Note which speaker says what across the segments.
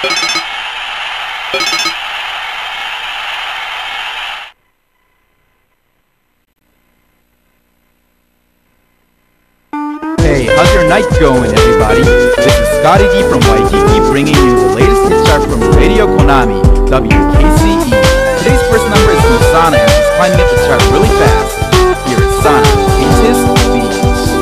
Speaker 1: Hey, how's your night going, everybody? This is Scotty D from Waikiki bringing you the latest hit chart from Radio Konami, WKCE. Today's first number is from Sana and she's climbing up the chart really fast. Here is Sana, Beaches, Beats.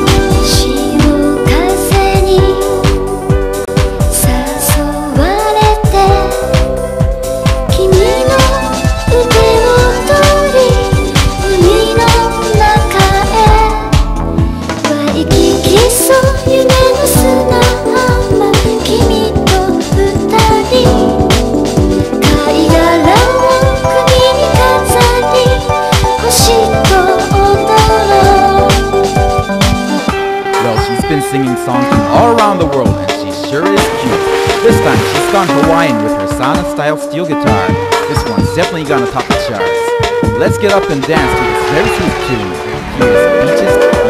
Speaker 1: 'She's been singing songs from all around the world and she sure is cute. This time she's gone Hawaiian with her Sana style steel guitar. This one's definitely gonna top the charts. Let's get up and dance to this very sweet tune. Here's Beaches.